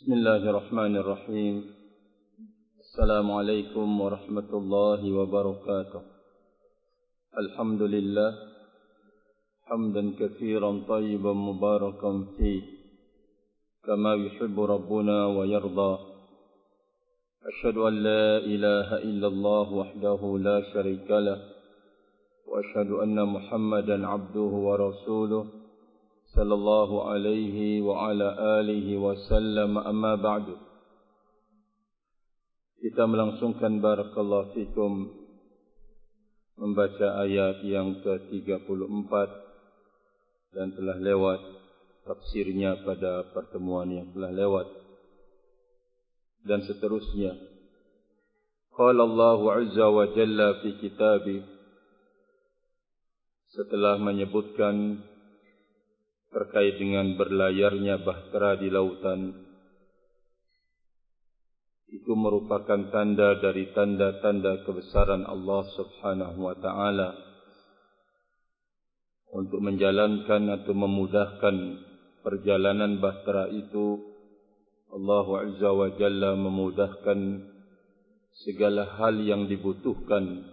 Bismillahirrahmanirrahim. Assalamualaikum warahmatullahi wabarakatuh. Alhamdulillah hamdan katsiran tayyiban mubarakan fi kama yuhibbu rabbuna wa yarda. Asyhadu an la ilaha illallah wahdahu la syarika lah wa asyhadu anna Muhammadan abduhu wa rasuluh sallallahu alaihi wa ala alihi wa sallam, amma ba'du. Kita melangsungkan barakallahu fikum membaca ayat yang ke-34 dan telah lewat tafsirnya pada pertemuan yang telah lewat dan seterusnya. Qala Allahu azza wa jalla fi kitabih, setelah menyebutkan terkait dengan berlayarnya bahtera di lautan, itu merupakan tanda dari tanda-tanda kebesaran Allah subhanahu wa ta'ala untuk menjalankan atau memudahkan perjalanan bahtera itu. Allah azza wa jalla memudahkan segala hal yang dibutuhkan.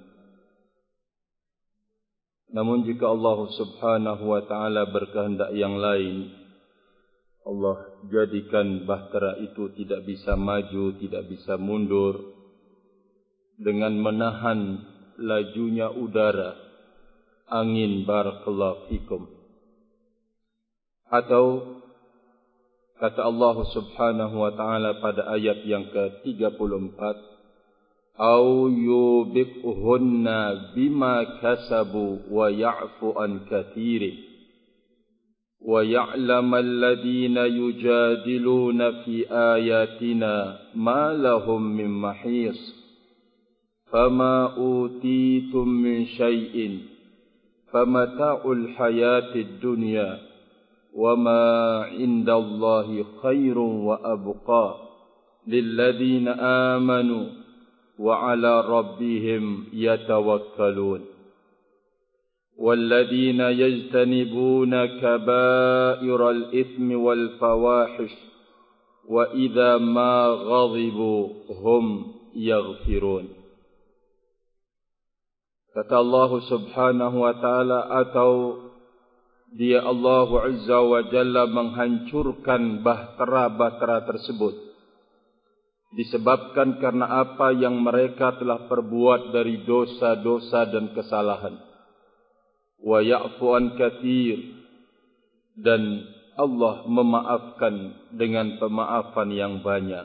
Namun jika Allah subhanahu wa ta'ala berkehendak yang lain, Allah jadikan bahtera itu tidak bisa maju, tidak bisa mundur dengan menahan lajunya udara, angin, barakallahu fikum. Atau kata Allah subhanahu wa ta'ala pada ayat yang ke-34, أَوْ يُوبِقْهُنَّ بِمَا كَسَبُوا وَيَعْفُ عَنْ كَثِيرٍ وَيَعْلَمَ الَّذِينَ يُجَادِلُونَ فِي آيَاتِنَا مَا لَهُم مِّن مَّحِيصٍ فَمَا أُوتِيتُم مِّن شَيْءٍ فَمَتَاعُ الْحَيَاةِ الدُّنْيَا وَمَا عِندَ اللَّهِ خَيْرٌ وَأَبْقَى لِلَّذِينَ آمَنُوا وعلى ربهم يتوكلون والذين يجتنبون كبائر الإثم والفواحش وإذا ما غضبوا هم يغفرون. Kata Allah subhanahu wa ta'ala, atau dia Allah azza wa jalla menghancurkan bahtera-bahtera tersebut disebabkan karena apa yang mereka telah perbuat dari dosa-dosa dan kesalahan. Wa ya'fu an katsir, dan Allah memaafkan dengan pemaafan yang banyak.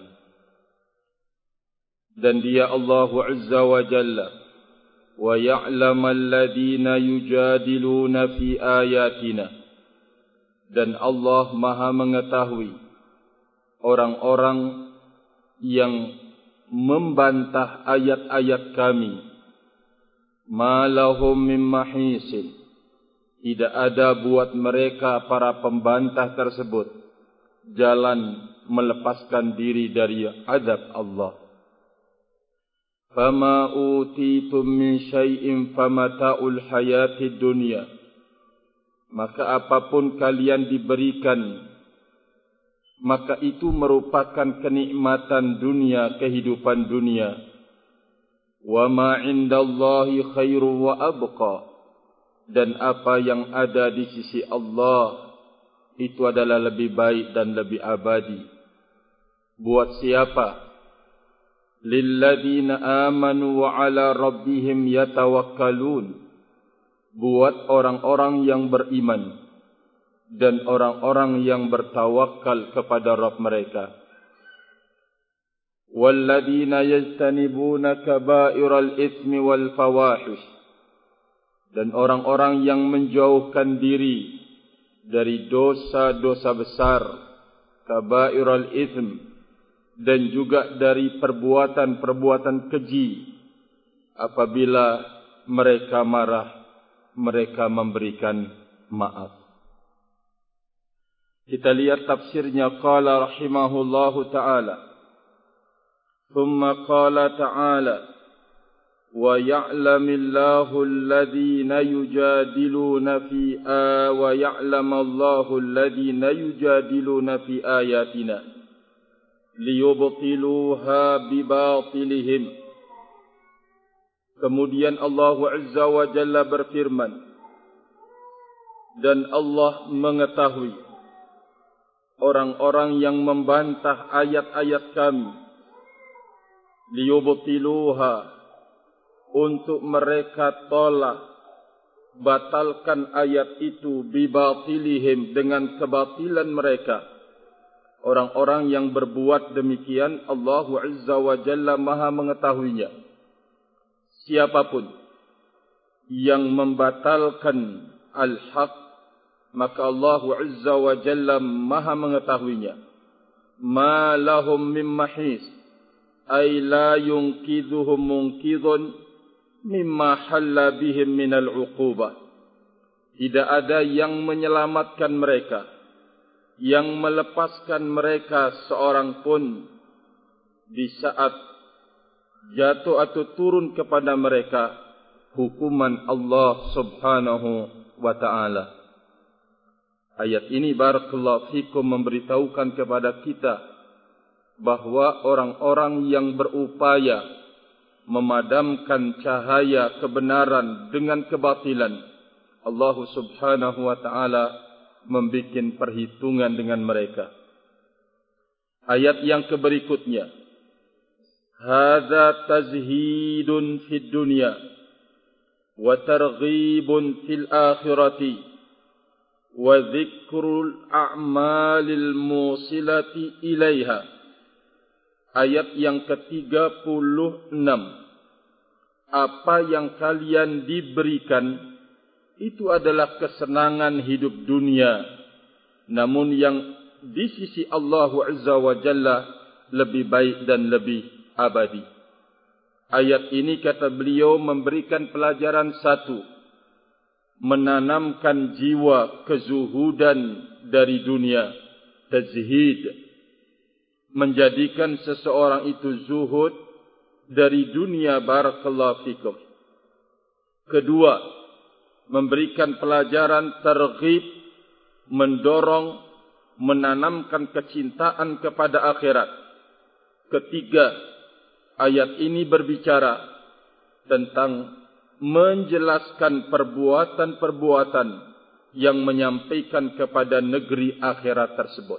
Dan dia Allah azza wa jalla wa ya'lamal ladzina yujadiluna fi ayatina, dan Allah Maha mengetahui orang-orang yang membantah ayat-ayat kami. Ma lahum min mahisin, tidak ada buat mereka para pembantah tersebut jalan melepaskan diri dari azab Allah. Fama utitum min syai'in famata'ul hayatid dunya, maka apapun kalian diberikan, maka itu merupakan kenikmatan dunia, kehidupan dunia. Wa ma 'indallahi khairu wa abqa, dan apa yang ada di sisi Allah itu adalah lebih baik dan lebih abadi. Buat siapa? Lilladzina amanu wa 'ala rabbihim yatawakkalun, buat orang-orang yang beriman dan orang-orang yang bertawakal kepada Rabb mereka. Walladzina yajtanibuna kaba'iral itsmi wal fawahish, dan orang-orang yang menjauhkan diri dari dosa-dosa besar, kaba'iral itsm, dan juga dari perbuatan-perbuatan keji. Apabila mereka marah, mereka memberikan maaf. Kita lihat tafsirnya. Qala rahimahullahu ta'ala, thumma qala ta'ala, wa ya'lamillahu alladhina yujadiluna fi wa ya'lamallahu alladhina yujadiluna fi ayatina liyubtiluha bibatilihim. Kemudian Allah Azza wa Jalla berfirman, dan Allah mengetahui orang-orang yang membantah ayat-ayat kami, liyubtiluha, untuk mereka tolak, batalkan ayat itu, bibatilihim, dengan kebatilan mereka. Orang-orang yang berbuat demikian, Allah Azza wa Jalla Maha mengetahuinya. Siapapun yang membatalkan al-haq, maka Allah Azza wa Jalla Maha mengetahuinya. Ma lahum min mahis, ay la yunqidhuhum munqidhun mimma halla bihim minal uqubah. Tidak ada yang menyelamatkan mereka, yang melepaskan mereka seorang pun di saat jatuh atau turun kepada mereka hukuman Allah Subhanahu wa ta'ala. Ayat ini barakallahu fikum memberitahukan kepada kita bahwa orang-orang yang berupaya memadamkan cahaya kebenaran dengan kebatilan, Allah Subhanahu wa ta'ala membikin perhitungan dengan mereka. Ayat yang berikutnya, hadza tazhidun fid dunya wa targhibun fil akhirati wa dzikrul a'malil musilati ilaiha. Ayat yang ke-36. Apa yang kalian diberikan itu adalah kesenangan hidup dunia, namun yang di sisi Allah Azza wa Jalla lebih baik dan lebih abadi. Ayat ini kata beliau memberikan pelajaran satu, menanamkan jiwa kezuhudan dari dunia, tazhid, menjadikan seseorang itu zuhud dari dunia, barakallahu fikum. Kedua, memberikan pelajaran targhib, mendorong, menanamkan kecintaan kepada akhirat. Ketiga, ayat ini berbicara tentang menjelaskan perbuatan-perbuatan yang menyampaikan kepada negeri akhirat tersebut.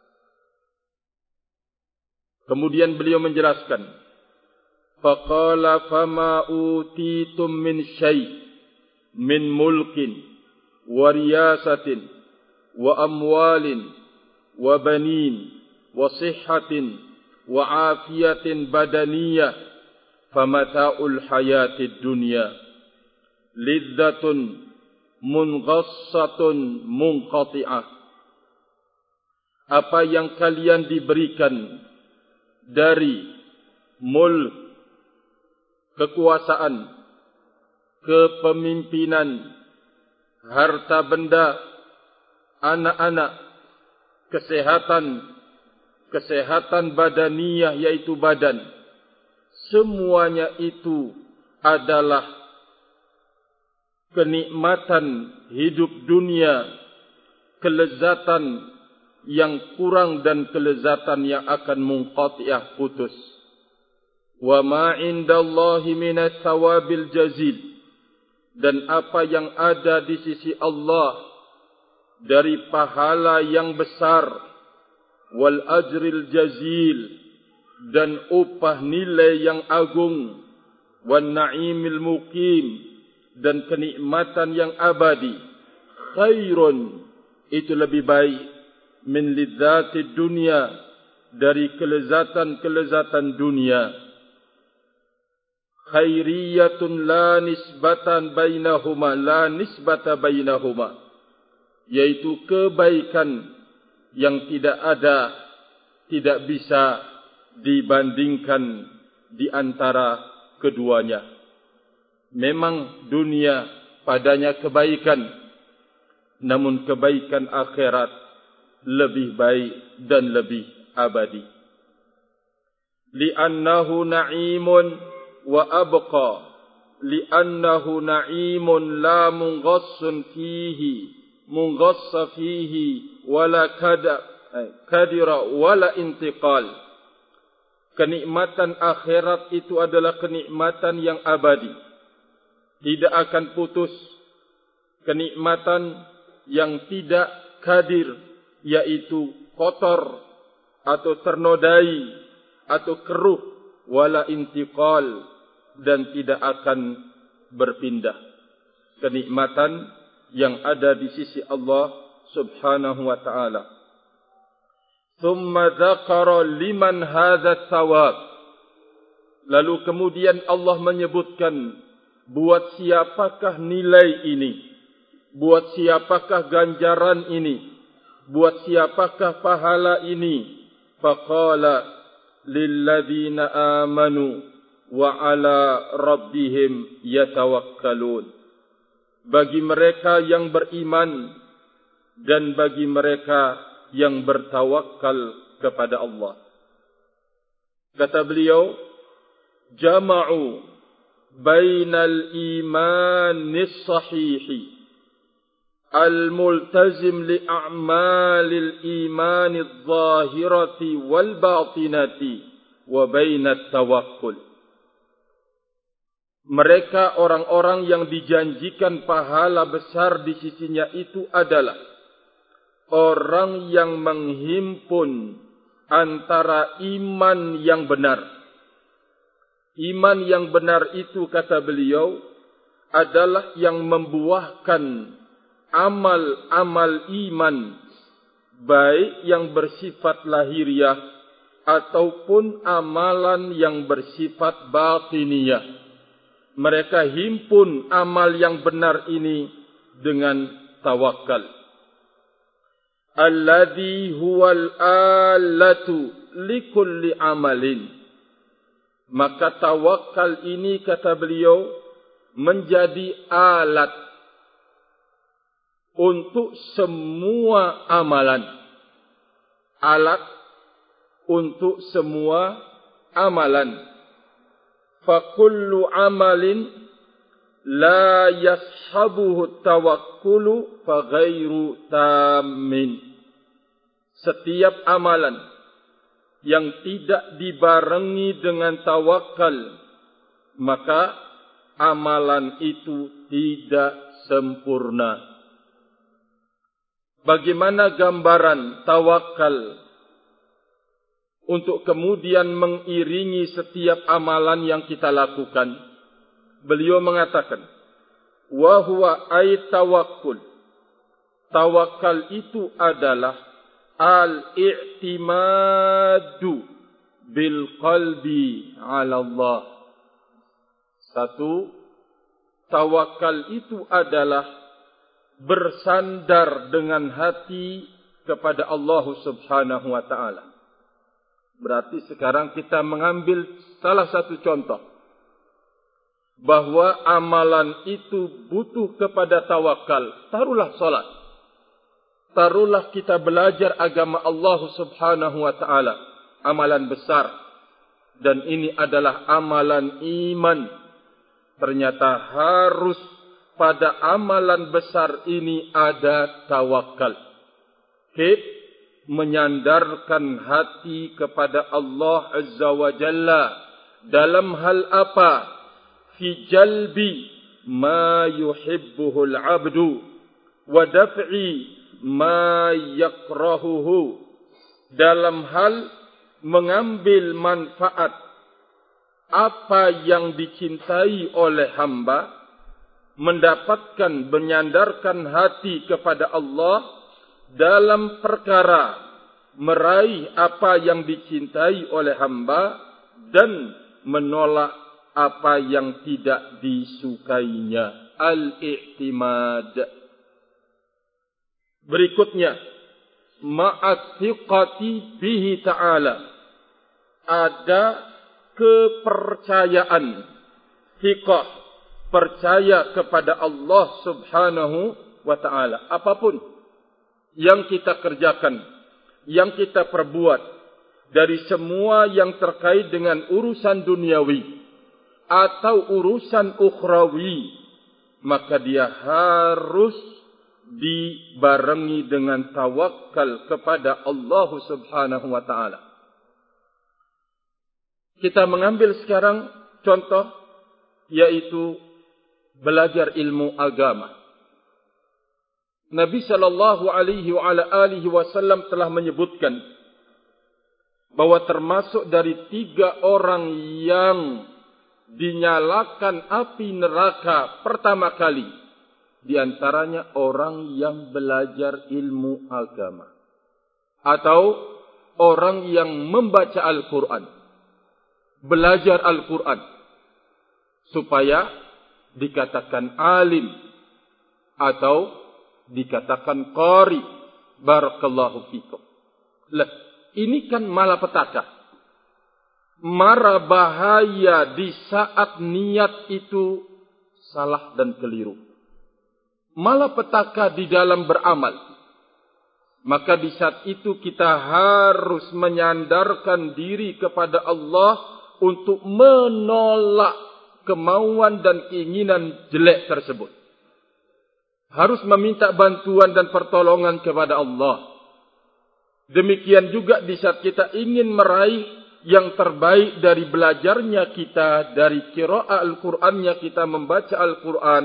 Kemudian beliau menjelaskan, faqala fama utitum min syai' min mulkin wa riyasatin wa amwalin wa banin wa sihhatin wa afiyatin badaniyah famata'ul hayatid dunya lidzatun munghassatun munqati'ah. Apa yang kalian diberikan dari mulk, kekuasaan, kepemimpinan, harta benda, anak-anak, kesehatan badaniyah yaitu badan, semuanya itu adalah kenikmatan hidup dunia, kelezatan yang kurang dan kelezatan yang akan munqati'ah, putus. Wa ma 'indallahi minats thawabil jazil, dan apa yang ada di sisi Allah dari pahala yang besar, wal ajril jazil, dan upah nilai yang agung, wan na'imil muqim, dan kenikmatan yang abadi, khairun, itu lebih baik, min lidzati dunia, dari kelezatan-kelezatan dunia. Khairiyatun la nisbatan bainahuma, la nisbata bainahuma, yaitu kebaikan yang tidak ada, tidak bisa dibandingkan di antara keduanya. Memang dunia padanya kebaikan, namun kebaikan akhirat lebih baik dan lebih abadi. Li'annahu na'imun wa abqa, li'annahu na'imun la munghassa fihi wala kadira wala intiqal, kenikmatan akhirat itu adalah kenikmatan yang abadi, tidak akan putus, kenikmatan yang tidak kadir, yaitu kotor atau ternodai atau keruh, wala intiqal, dan tidak akan berpindah. Kenikmatan yang ada di sisi Allah subhanahu wa ta'ala. Thumma dzakara liman hadza thawab. Lalu kemudian Allah menyebutkan, buat siapakah nilai ini, buat siapakah ganjaran ini, buat siapakah pahala ini. Faqala lilladzina amanu wa ala rabbihim yatawakkalun. Bagi mereka yang beriman dan bagi mereka yang bertawakal kepada Allah. Kata beliau, jama'u bainal imanis sahihi al-multazim li a'malil imanil zahirati wal batinati wa bainat tawakkul. Mereka orang-orang yang dijanjikan pahala besar di sisinya itu adalah orang yang menghimpun antara iman yang benar. Iman yang benar itu, kata beliau, adalah yang membuahkan amal-amal iman, baik yang bersifat lahiriah ataupun amalan yang bersifat batiniyah. Mereka himpun amal yang benar ini dengan tawakal. Alladhi huwal alatu likulli amalin. Maka tawakal ini, kata beliau, menjadi alat untuk semua amalan. Alat untuk semua amalan. Fakullu amalin la yashabuhu tawakkulu faghairu tamin. Setiap amalan yang tidak dibarengi dengan tawakal, maka amalan itu tidak sempurna. Bagaimana gambaran tawakal untuk kemudian mengiringi setiap amalan yang kita lakukan? Beliau mengatakan, wa huwa ay tawakkul. Tawakal itu adalah al-i'timadu bil qalbi ala Allah. Satu, tawakal itu adalah bersandar dengan hati kepada Allah subhanahu wa ta'ala. Berarti sekarang kita mengambil salah satu contoh, bahwa amalan itu butuh kepada tawakal. Taruhlah salat, taruhlah kita belajar agama Allah subhanahu wa ta'ala, amalan besar, dan ini adalah amalan iman. Ternyata harus pada amalan besar ini ada tawakal. Menyandarkan hati kepada Allah Azza wa Jalla dalam hal apa? Fi jalbi ma yuhibbuhul abdu wa daf'i ma yakrahuhu. Dalam hal mengambil manfaat apa yang dicintai oleh hamba, mendapatkan, menyandarkan hati kepada Allah dalam perkara meraih apa yang dicintai oleh hamba dan menolak apa yang tidak disukainya. Al-i'timad. Berikutnya, ma'athiqati bihi ta'ala. Ada kepercayaan, thiqah, percaya kepada Allah subhanahu wa ta'ala. Apapun yang kita kerjakan, yang kita perbuat, dari semua yang terkait dengan urusan duniawi atau urusan ukhrawi, maka dia harus dibarengi dengan tawakal kepada Allah subhanahu wa ta'ala. Kita mengambil sekarang contoh, yaitu belajar ilmu agama. Nabi sallallahu alaihi wasallam telah menyebutkan bahwa termasuk dari 3 orang yang dinyalakan api neraka pertama kali, di antaranya orang yang belajar ilmu agama atau orang yang membaca Al-Quran, belajar Al-Quran supaya dikatakan alim atau dikatakan qari. Barakallahu fikum. Lah, ini kan malapetaka. Mara bahaya di saat niat itu salah dan keliru. Malapetaka di dalam beramal. Maka di saat itu kita harus menyandarkan diri kepada Allah untuk menolak kemauan dan keinginan jelek tersebut. Harus meminta bantuan dan pertolongan kepada Allah. Demikian juga di saat kita ingin meraih yang terbaik dari belajarnya kita, dari qiraah Al-Qur'annya kita membaca Al-Quran,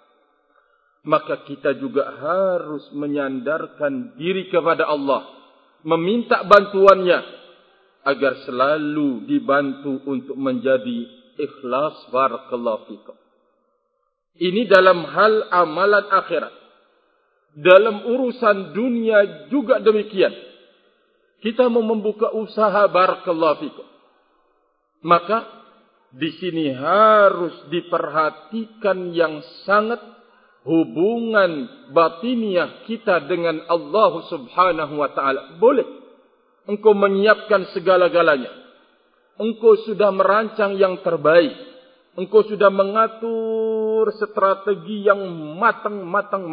maka kita juga harus menyandarkan diri kepada Allah, meminta bantuannya agar selalu dibantu untuk menjadi ikhlas. Barakallahu fikum. Ini dalam hal amalan akhirat. Dalam urusan dunia juga demikian. Kita mau membuka usaha, barakallahu fikum, maka di sini harus diperhatikan yang sangat hubungan batiniah kita dengan Allah Subhanahu wa taala. Boleh engkau menyiapkan segala-galanya. Engkau sudah merancang yang terbaik. Engkau sudah mengatur strategi yang matang.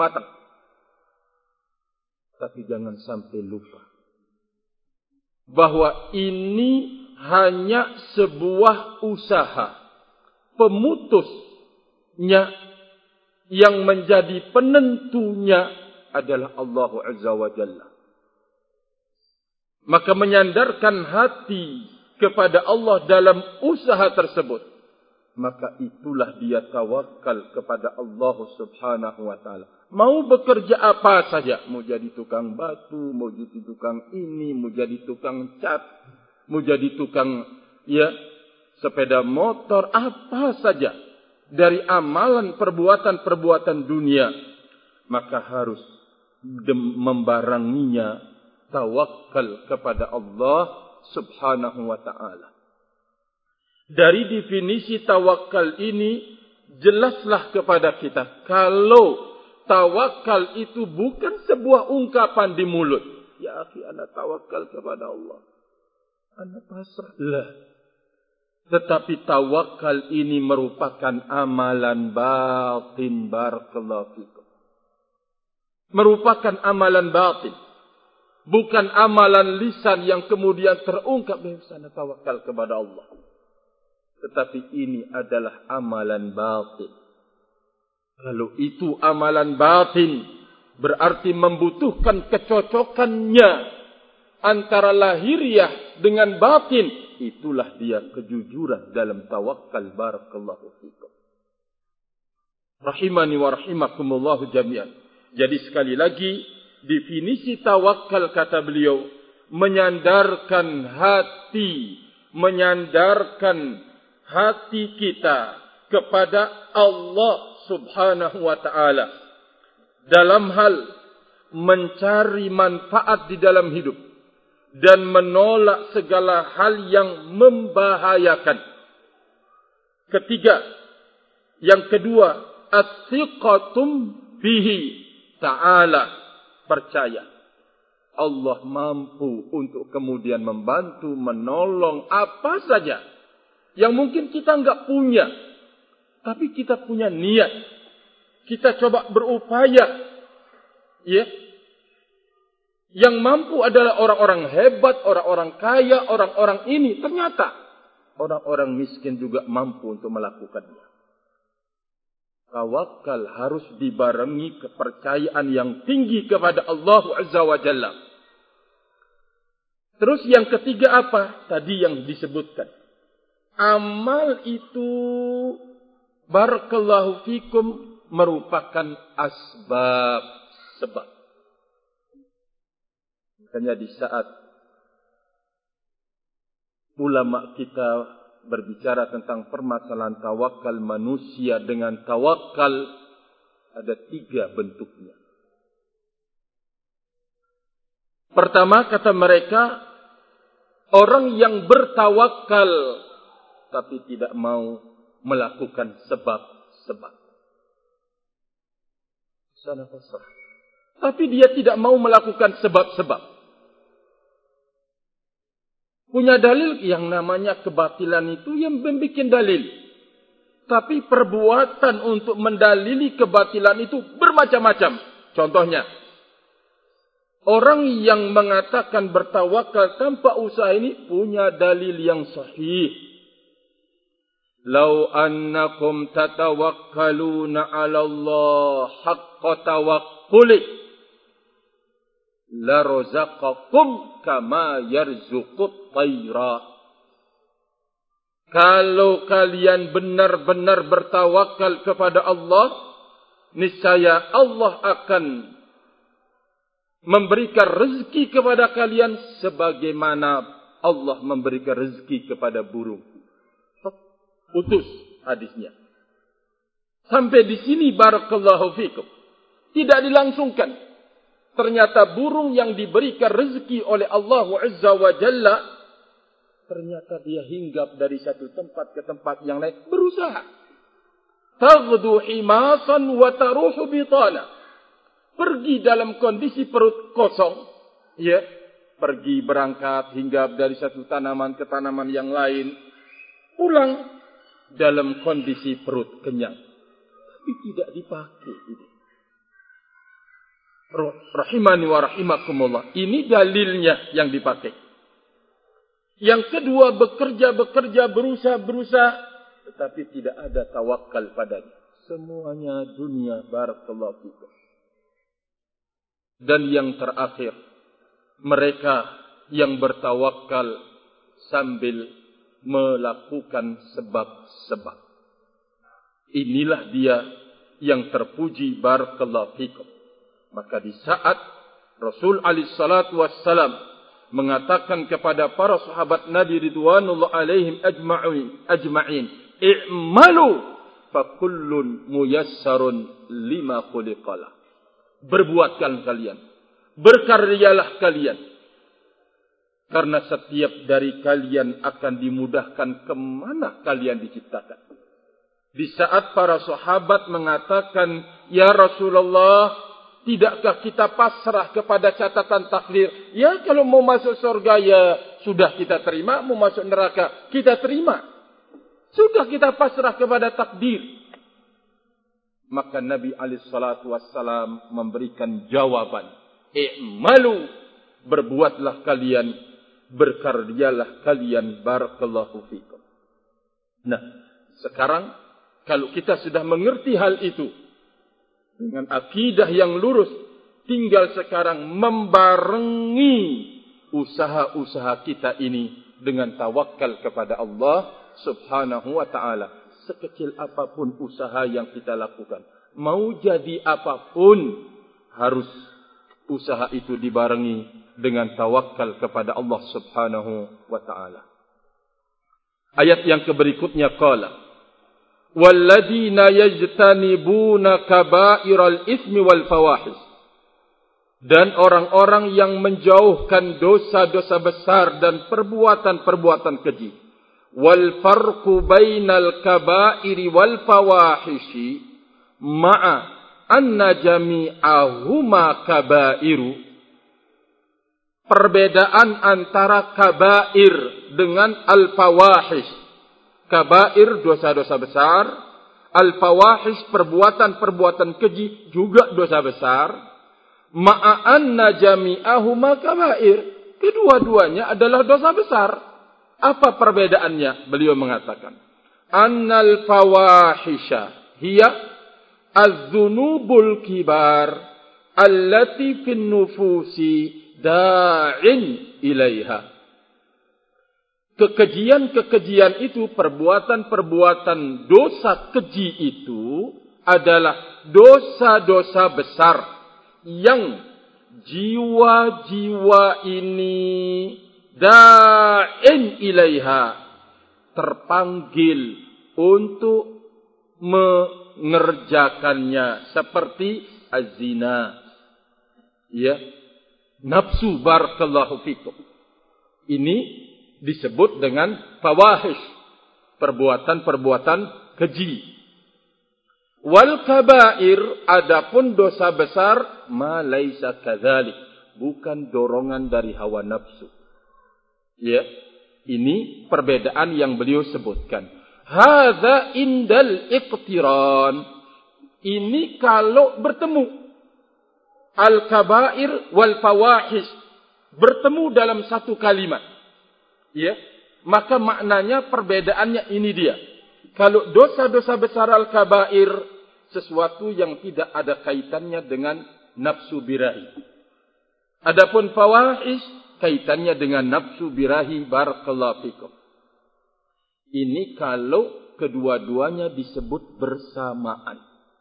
Tapi jangan sampai lupa bahwa ini hanya sebuah usaha. Pemutusnya yang menjadi penentunya adalah Allah Azza wa Jalla. Maka menyandarkan hati kepada Allah dalam usaha tersebut, maka itulah dia tawakal kepada Allah Subhanahu wa taala. Mau bekerja apa saja, mau jadi tukang batu, mau jadi tukang ini, mau jadi tukang cat, mau jadi tukang sepeda motor, apa saja dari amalan perbuatan dunia, maka harus membaranginya tawakal kepada Allah Subhanahu wa taala. Dari definisi tawakal ini jelaslah kepada kita kalau tawakal itu bukan sebuah ungkapan di mulut. Ya akhi, ana tawakal kepada Allah, ana pasrah. Tetapi tawakal ini merupakan amalan batin. Barakallahu fikum. Merupakan amalan batin. Bukan amalan lisan yang kemudian terungkap. Sana tawakal kepada Allah. Tetapi ini adalah amalan batin. Kalau itu amalan batin, berarti membutuhkan kecocokannya antara lahiriah dengan batin. Itulah dia kejujuran dalam tawakal. Barakallahu fikum. Rahimani wa rahimakumullahu jami'an. Jadi sekali lagi, definisi tawakal kata beliau, menyandarkan hati kita kepada Allah Subhanahu wa ta'ala dalam hal mencari manfaat di dalam hidup dan menolak segala hal yang membahayakan. Yang kedua, at-thiqatum bihi ta'ala, percaya Allah mampu untuk kemudian membantu, menolong apa saja yang mungkin kita enggak punya, tapi kita punya niat. Kita coba berupaya. Yang mampu adalah orang-orang hebat, orang-orang kaya, orang-orang ini. Ternyata orang-orang miskin juga mampu untuk melakukannya. Tawakal harus dibarengi kepercayaan yang tinggi kepada Allah Azza wa Jalla. Terus yang ketiga apa? Tadi yang disebutkan. amal itu barakallahu fikum merupakan sebab. Makanya di saat ulama kita berbicara tentang permasalahan tawakal manusia dengan tawakal, ada 3 bentuknya. Pertama, kata mereka, orang yang bertawakal tapi tidak mau melakukan sebab-sebab. Salah fasah. Tapi dia tidak mau melakukan sebab-sebab. Punya dalil yang namanya kebatilan itu yang membuat dalil. Tapi perbuatan untuk mendalili kebatilan itu bermacam-macam. Contohnya, orang yang mengatakan bertawakal tanpa usaha ini punya dalil yang sahih. Lau annakum tatawakkaluna 'ala Allah haqqa tawakkuli la razaqakum kama yarzuqut tayra. Kalau kalian benar-benar bertawakal kepada Allah, niscaya Allah akan memberikan rezeki kepada kalian sebagaimana Allah memberikan rezeki kepada burung. Putus hadisnya. Sampai di sini barakallahu fikum. Tidak dilangsungkan. Ternyata burung yang diberikan rezeki oleh Allah Azza wa Jalla, ternyata dia hinggap dari satu tempat ke tempat yang lain. Berusaha. Taghdu himasan wa taruhu bitana. Pergi dalam kondisi perut kosong. Ya. Pergi berangkat hinggap dari satu tanaman ke tanaman yang lain. Pulang dalam kondisi perut kenyang. Tapi tidak dipakai. Rahimani wa rahimakumullah. Ini dalilnya yang dipakai. Yang kedua, bekerja, berusaha. Tetapi tidak ada tawakal padanya. Semuanya dunia, barakallahu fikum. Dan yang terakhir, mereka yang bertawakal sambil melakukan sebab-sebab. Inilah dia yang terpuji barakallahu fikum. Maka di saat Rasul alaihi salatu wassalam mengatakan kepada para sahabat Nabi ridwanullah alaihim ajma'in, i'malu fa kullun muyassarun lima khuliqalah. Berbuatkan kalian, berkaryalah kalian. Karena setiap dari kalian akan dimudahkan kemana kalian diciptakan. Di saat para sahabat mengatakan, ya Rasulullah, tidakkah kita pasrah kepada catatan takdir? Ya, kalau mau masuk surga ya sudah kita terima, mau masuk neraka kita terima. Sudah kita pasrah kepada takdir. Maka Nabi SAW memberikan jawaban. I'malu, berbuatlah kalian, berkaryalah kalian, barakallahu fikum. Nah, sekarang kalau kita sudah mengerti hal itu dengan akidah yang lurus, tinggal sekarang membarengi usaha-usaha kita ini dengan tawakal kepada Allah Subhanahu wa ta'ala. Sekecil apapun usaha yang kita lakukan, mau jadi apapun, harus usaha itu dibarengi dengan tawakal kepada Allah Subhanahu wa ta'ala. Ayat yang berikutnya qala walladzina yajtanibuna kaba'iral itsmi wal fawahish. Dan orang-orang yang menjauhkan dosa-dosa besar dan perbuatan-perbuatan keji. Wal farqu bainal kaba'iri wal fawahishi ma'a anna jami'ahuma kaba'iru. Perbedaan antara kabair dengan al-fawahish. Kabair dosa-dosa besar, al-fawahish perbuatan-perbuatan keji juga dosa besar. Ma'anna jami'ahuma kabair. Kedua-duanya adalah dosa besar. Apa perbedaannya? Beliau mengatakan, annal fawahisha hiya az-dzunubul kibar allati fin nufusi da'in ilaiha. kekejian-kekejian itu, perbuatan-perbuatan dosa keji itu adalah dosa-dosa besar yang jiwa-jiwa ini da'in ilaiha, terpanggil untuk mengerjakannya, seperti az-zina, ya, nafsu, barakallahu fikum. Ini disebut dengan fawahish, perbuatan-perbuatan keji. Wal kabair, adapun dosa besar, ma laisa kadzalik, bukan dorongan dari hawa nafsu. Ya, ini perbedaan yang beliau sebutkan. Hadza indal iqtiran. Ini kalau bertemu al kabair wal fawahish, bertemu dalam satu kalimat. Ya, maka maknanya perbedaannya ini dia. Kalau dosa-dosa besar al-kabair, sesuatu yang tidak ada kaitannya dengan nafsu birahi. Adapun fawahish, kaitannya dengan nafsu birahi, barakallahu fikum. Ini kalau kedua-duanya disebut bersamaan.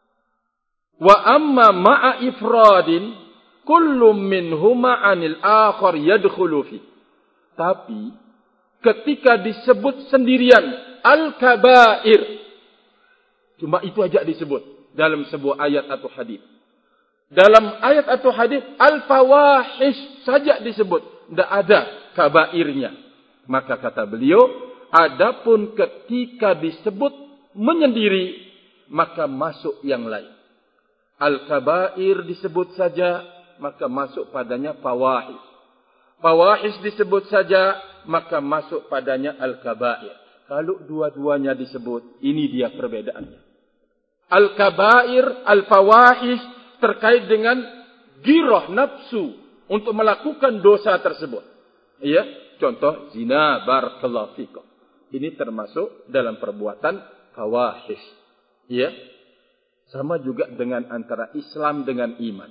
Wa amma ma'a ifradin, kullu minhuma 'anil akhar yadkhulu fi. Tapi ketika disebut sendirian al-kabair, cuma itu aja disebut dalam sebuah ayat atau hadis. Dalam ayat atau hadis al-fawahish saja disebut, tidak ada kabairnya. Maka kata beliau, adapun ketika disebut menyendiri, maka masuk yang lain. Al-kabair disebut saja, maka masuk padanya fawahish. Fawahish disebut saja, maka masuk padanya al-kabair. Kalau dua-duanya disebut, ini dia perbedaannya. Al-kabair, al-fawahish terkait dengan girah nafsu untuk melakukan dosa tersebut. Ya, contoh zina, barakallahu fikum. Ini termasuk dalam perbuatan fawahish. Ya. Sama juga dengan antara Islam dengan iman.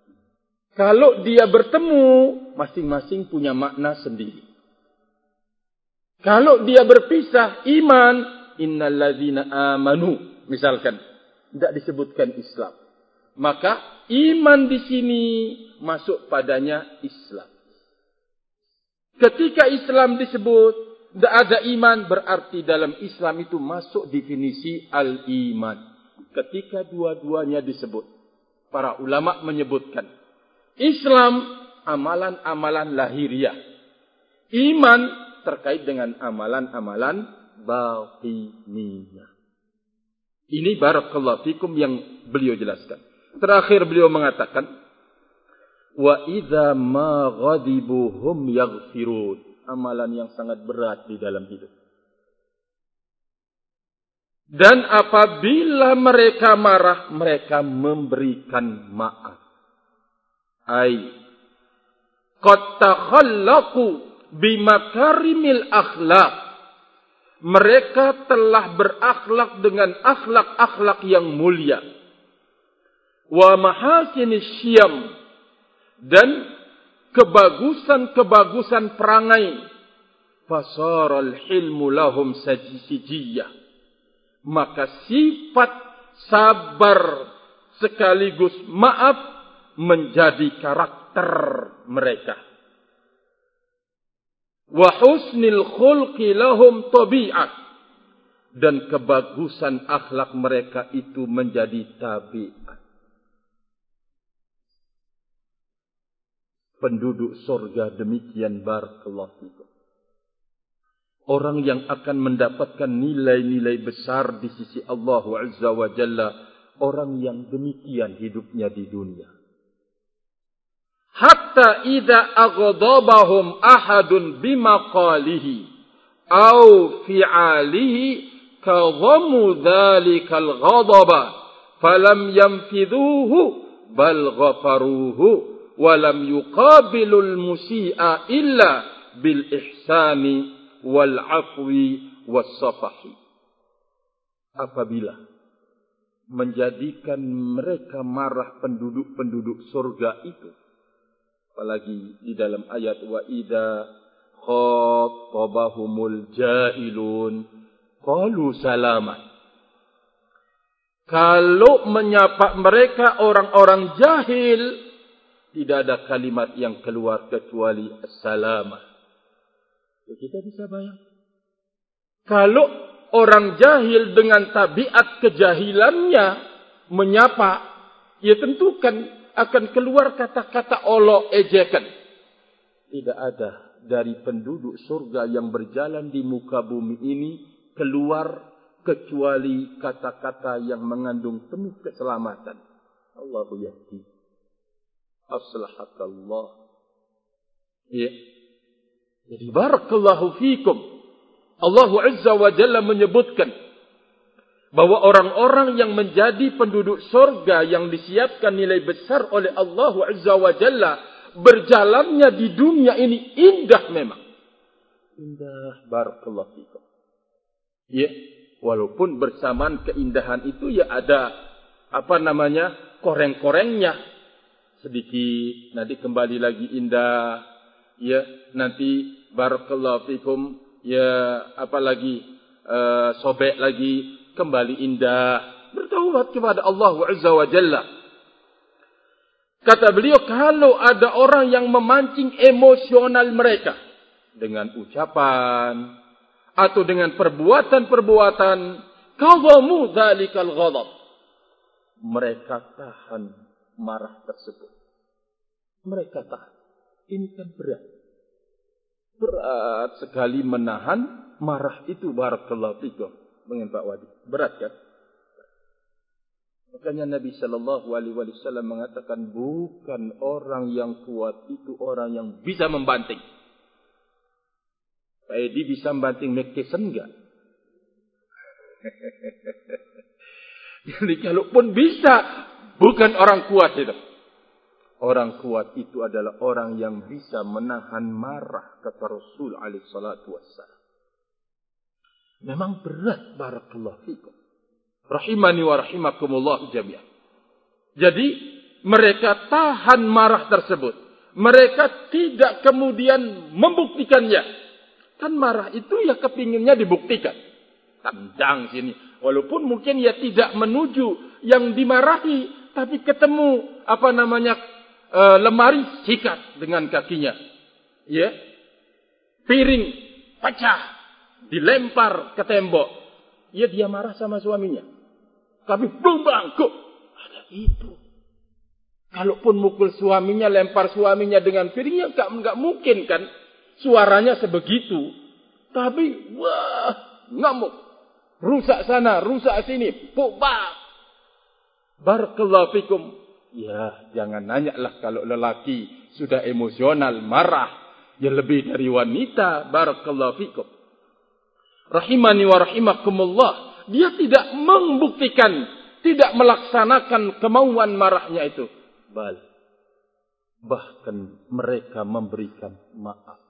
Kalau dia bertemu, masing-masing punya makna sendiri. Kalau dia berpisah, iman, innalladzina amanu, misalkan, tidak disebutkan Islam. Maka iman di sini masuk padanya Islam. Ketika Islam disebut, tidak ada iman, berarti dalam Islam itu masuk definisi al-iman. Ketika dua-duanya disebut, para ulama menyebutkan, Islam, amalan-amalan lahiriah. Iman, terkait dengan amalan-amalan batiniyah. Ini barakallahu fikum yang beliau jelaskan. Terakhir beliau mengatakan, wa idza ma ghadibu hum yaghfirun. Amalan yang sangat berat di dalam hidup. Dan apabila mereka marah, mereka memberikan maaf. Ai qad takhallaqu bimakarimil akhlak. Mereka telah berakhlak dengan akhlak-akhlak yang mulia. Wa mahasinis syiyam, dan kebagusan-kebagusan perangai. Fasaral hilmu lahum sajijiyah. Maka sifat sabar sekaligus maaf menjadi karakter mereka. Wa husnil khulqi lahum tabi'ah, dan kebagusan akhlak mereka itu menjadi tabiat. Penduduk surga demikian, barakallahu fikum. Orang yang akan mendapatkan nilai-nilai besar di sisi Allah Azza wa Jalla, orang yang demikian hidupnya di dunia. Hatta idza aghdabahum ahadun bimaqalihi aw fi'alihi kadhamu dhalikal ghadaba falam yanfidhuhu bal ghafaruhu wa lam yuqabilul musii'a illa bil ihsani wal afwi was safahi. Apabila menjadikan mereka marah penduduk-penduduk surga itu, apalagi di dalam ayat wa idza khattabahumul jahilun qalu salaman. Kalau menyapa mereka orang-orang jahil, tidak ada kalimat yang keluar kecuali assalamah. Kita bisa bayang. Kalau orang jahil dengan tabiat kejahilannya menyapa, ya tentu kan akan keluar kata-kata olok, ejekan. Tidak ada dari penduduk surga yang berjalan di muka bumi ini keluar kecuali kata-kata yang mengandung penuh keselamatan. Allahu yahdi. Aslahakallah. Ya. Jadi barakallahu fikum. Allah Azza wa Jalla menyebutkan bahwa orang-orang yang menjadi penduduk surga yang disiapkan nilai besar oleh Allah Azza wa Jalla, berjalannya di dunia ini indah memang. Indah, barakallahu fikum. Ya. Walaupun bersamaan keindahan itu ya ada koreng-korengnya sedikit, nanti kembali lagi indah, ya nanti barakallahu fikum, ya sobek lagi kembali indah. Bertaubat kepada Allah Azza wa Jalla. Kata beliau, kalau ada orang yang memancing emosional mereka dengan ucapan atau dengan perbuatan-perbuatan, kadhamu dzalikal ghadab. Mereka tahan marah tersebut. Mereka tahan. Ini kan berat. Berat sekali menahan marah itu, barakallahu fikum. Dengan Pak Wadi. Berat kan? Makanya Nabi sallallahu alaihi wasallam mengatakan, bukan orang yang kuat itu orang yang bisa membanting. Pak Edi bisa membanting Mike Tyson enggak? Jadi kalaupun bisa, bukan orang kuat itu. Orang kuat itu adalah orang yang bisa menahan marah, kata Rasul alaihi salatu wassalam. Memang berat, barakallahu fikum. Rahimani wa rahimakumullah jami'an. Jadi mereka tahan marah tersebut. Mereka tidak kemudian membuktikannya. Kan marah itu ya kepinginnya dibuktikan. Tendang sini. Walaupun mungkin ya tidak menuju yang dimarahi, tapi ketemu lemari, sikat dengan kakinya. Ya. Piring pecah, dilempar ke tembok. Ya dia marah sama suaminya. Tapi belum bangkuk. Ada itu. Kalaupun mukul suaminya, lempar suaminya dengan piringnya, enggak mungkin kan. Suaranya sebegitu. Tapi, wah, ngamuk. Rusak sana, rusak sini. Pukbak. Barakallahu fikum. Ya, jangan nanyalah kalau lelaki sudah emosional, marah. Ya lebih dari wanita. Barakallahu fikum. Rahimani wa rahimakumullah. Dia tidak membuktikan, tidak melaksanakan kemauan marahnya itu. Bahkan mereka memberikan maaf.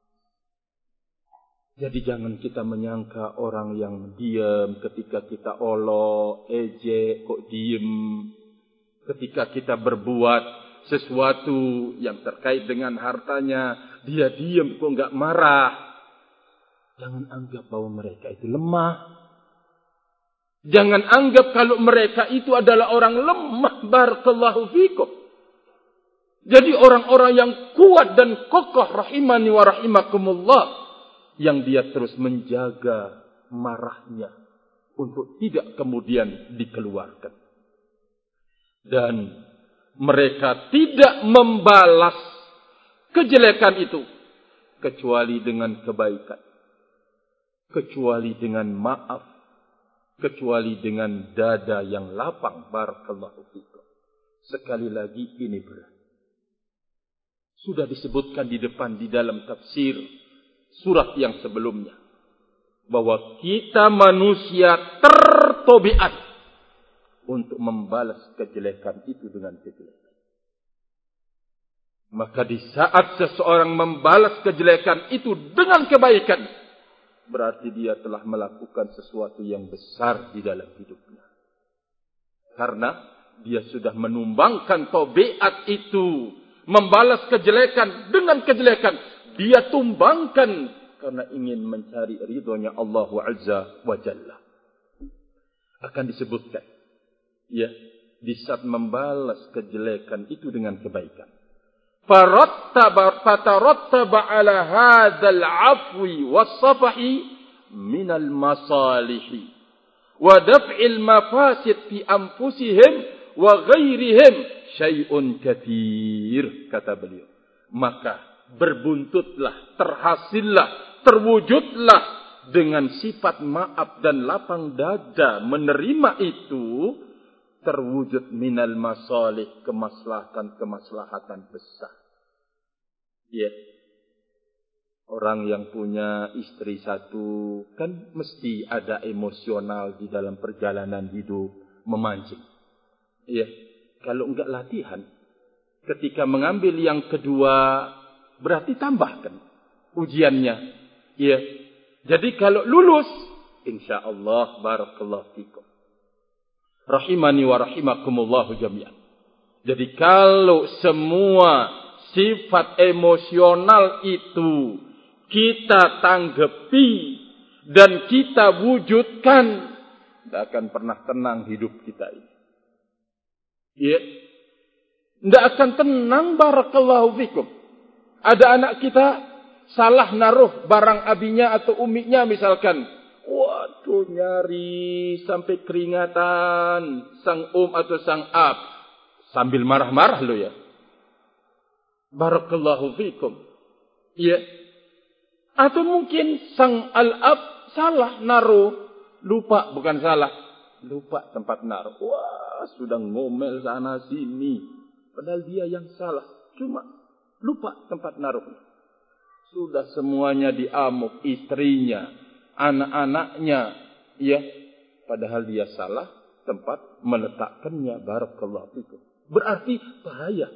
Jadi jangan kita menyangka orang yang diam ketika kita olok, ejek, kok diem. Ketika kita berbuat sesuatu yang terkait dengan hartanya, dia diam kok enggak marah. Jangan anggap bahwa mereka itu lemah. Jangan anggap kalau mereka itu adalah orang lemah. Barakallahu fikum. Jadi orang-orang yang kuat dan kokoh, rahimani wa rahimakumullah, yang dia terus menjaga marahnya untuk tidak kemudian dikeluarkan. Dan mereka tidak membalas kejelekan itu kecuali dengan kebaikan, kecuali dengan maaf, kecuali dengan dada yang lapang. Barakallahu fikum. Sekali lagi ini berat. Sudah disebutkan di depan di dalam tafsir surat yang sebelumnya, bahwa kita manusia tertobiat untuk membalas kejelekan itu dengan kejelekan. Maka di saat seseorang membalas kejelekan itu dengan kebaikan, berarti dia telah melakukan sesuatu yang besar di dalam hidupnya. Karena dia sudah menumbangkan tabiat itu, membalas kejelekan dengan kejelekan, dia tumbangkan karena ingin mencari ridhonya Allah Azza wa Jalla. Akan disebutkan, ya, di saat membalas kejelekan itu dengan kebaikan. Fatarattaba ala hadzal afwi was-safahi minal masalihi wa daf'il mafasid fi anfusihim wa ghairihim syai'un katsir, kata beliau. Maka berbuntutlah, terhasillah, terwujudlah dengan sifat maaf dan lapang dada menerima itu, terwujud minal masalih, kemaslahatan besar. Ya. Orang yang punya istri satu kan mesti ada emosional di dalam perjalanan hidup, memancing. Ya. Kalau enggak latihan, ketika mengambil yang kedua berarti tambahkan ujiannya. Ya. Jadi kalau lulus, insyaallah barakallahu fikum. Rahimani wa rahimakumullahu jami'an. Jadi kalau semua sifat emosional itu kita tanggapi dan kita wujudkan, tidak akan pernah tenang hidup kita ini. Ya. Tidak akan tenang, barakallahu fikum. Ada anak kita salah naruh barang abinya atau umiknya misalkan. Waduh, nyari sampai keringatan sang atau sang ab. Sambil marah-marah lo ya. Barakallahu fikum. Ya. Atau mungkin sang al-ab salah naruh. Lupa, bukan salah. Lupa tempat naruh. Wah, sudah ngomel sana sini. Padahal dia yang salah. Cuma lupa tempat naruh. Sudah semuanya diamuk, istrinya, anak-anaknya, ya, padahal dia salah tempat meletakkannya. Barakallahu fikum. Berarti bahaya.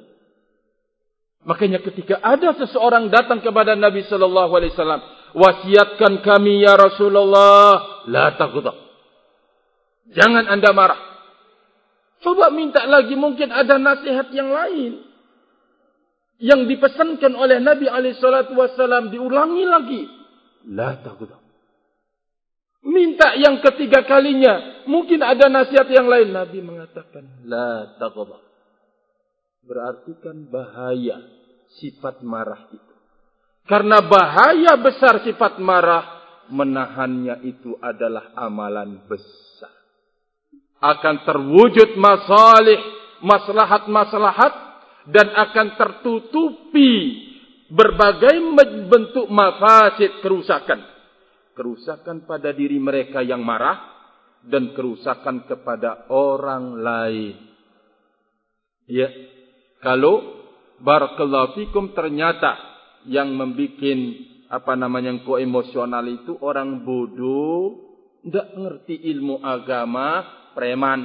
Makanya ketika ada seseorang datang kepada Nabi sallallahu alaihi wasallam, wasiatkan kami ya Rasulullah, la taghdab. Jangan Anda marah. Coba minta lagi, mungkin ada nasihat yang lain yang dipesankan oleh Nabi alaihi salatu wasallam, diulangi lagi. La taghdab. Minta yang ketiga kalinya, mungkin ada nasihat yang lain. Nabi mengatakan, la taghdab. Berarti kan bahaya sifat marah itu. Karena bahaya besar sifat marah, menahannya itu adalah amalan besar. Akan terwujud masalih, maslahat-maslahat, dan akan tertutupi berbagai bentuk mafasid, kerusakan. Kerusakan pada diri mereka yang marah, dan kerusakan kepada orang lain. Ya, kalau barakallahu fikum ternyata yang membuat emosional itu orang bodoh, tidak mengerti ilmu agama, preman.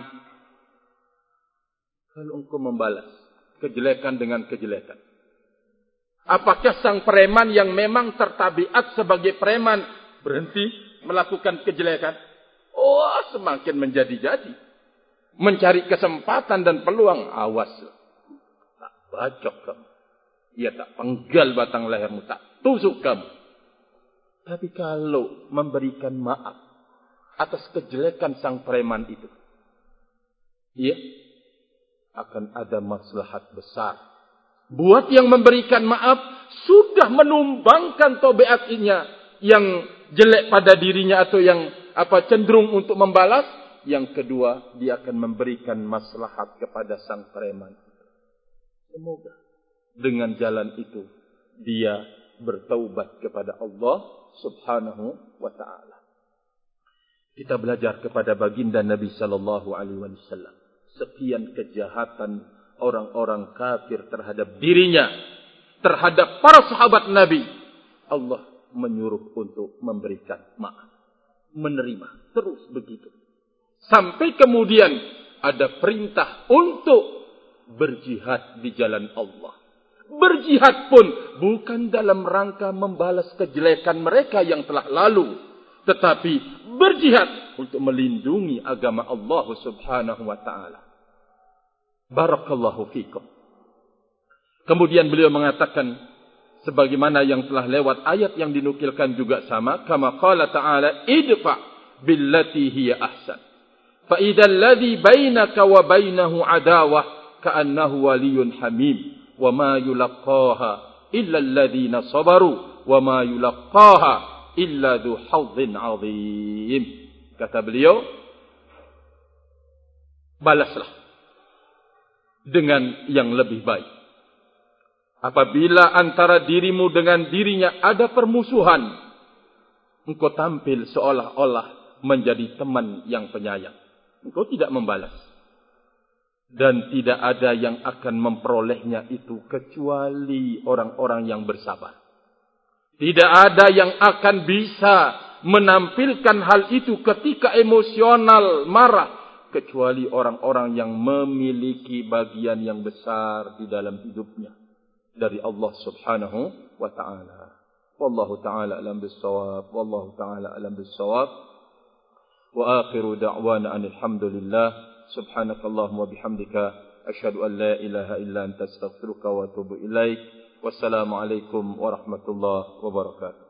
Kalau engkau membalas kejelekan dengan kejelekan, apakah sang preman yang memang tertabiat sebagai preman berhenti melakukan kejelekan? Oh, semakin menjadi-jadi, mencari kesempatan dan peluang. Awas, tak bacok kamu, ya tak penggal batang lehermu, tak tusuk kamu. Tapi kalau memberikan maaf atas kejelekan sang preman itu, ya, akan ada maslahat besar. Buat yang memberikan maaf, sudah menumbangkan tabiatnya yang jelek pada dirinya atau yang cenderung untuk membalas. Yang kedua, dia akan memberikan maslahat kepada sang preman. Semoga dengan jalan itu dia bertaubat kepada Allah Subhanahu wa ta'ala. Kita belajar kepada baginda Nabi sallallahu alaihi wasallam. Sekian kejahatan orang-orang kafir terhadap dirinya, terhadap para sahabat Nabi. Allah menyuruh untuk memberikan maaf, menerima, terus begitu. Sampai kemudian ada perintah untuk berjihad di jalan Allah. Berjihad pun bukan dalam rangka membalas kejelekan mereka yang telah lalu, tetapi berjihad untuk melindungi agama Allah Subhanahu wa ta'ala. Barakallahu fikum. Kemudian beliau mengatakan, Sebagaimana yang telah lewat ayat yang dinukilkan juga sama. Kama qala ta'ala, idfa' billati hiya ahsan. Fa idzal ladzi bainaka wa bainahu adawah ka'annahu waliyyun hamim. Wa ma yulaqqaha illa alladhina sabaru wa ma yulaqqaha illa dzu hadzin 'adzim. Kata beliau, balaslah dengan yang lebih baik. Apabila antara dirimu dengan dirinya ada permusuhan, engkau tampil seolah-olah menjadi teman yang penyayang. Engkau tidak membalas. Dan tidak ada yang akan memperolehnya itu kecuali orang-orang yang bersabar. Tidak ada yang akan bisa menampilkan hal itu ketika emosional marah, kecuali orang-orang yang memiliki bagian yang besar di dalam hidupnya dari Allah Subhanahu wa ta'ala. Wallahu ta'ala alam bis-shawab. Wallahu ta'ala alam bis-shawab. Wa akhiru da'wana alhamdulillah. Subhanakallahumma bihamdika asyhadu an la ilaha illa anta astaghfiruka wa atubu ilaik. Wassalamu alaikum warahmatullahi wabarakatuh.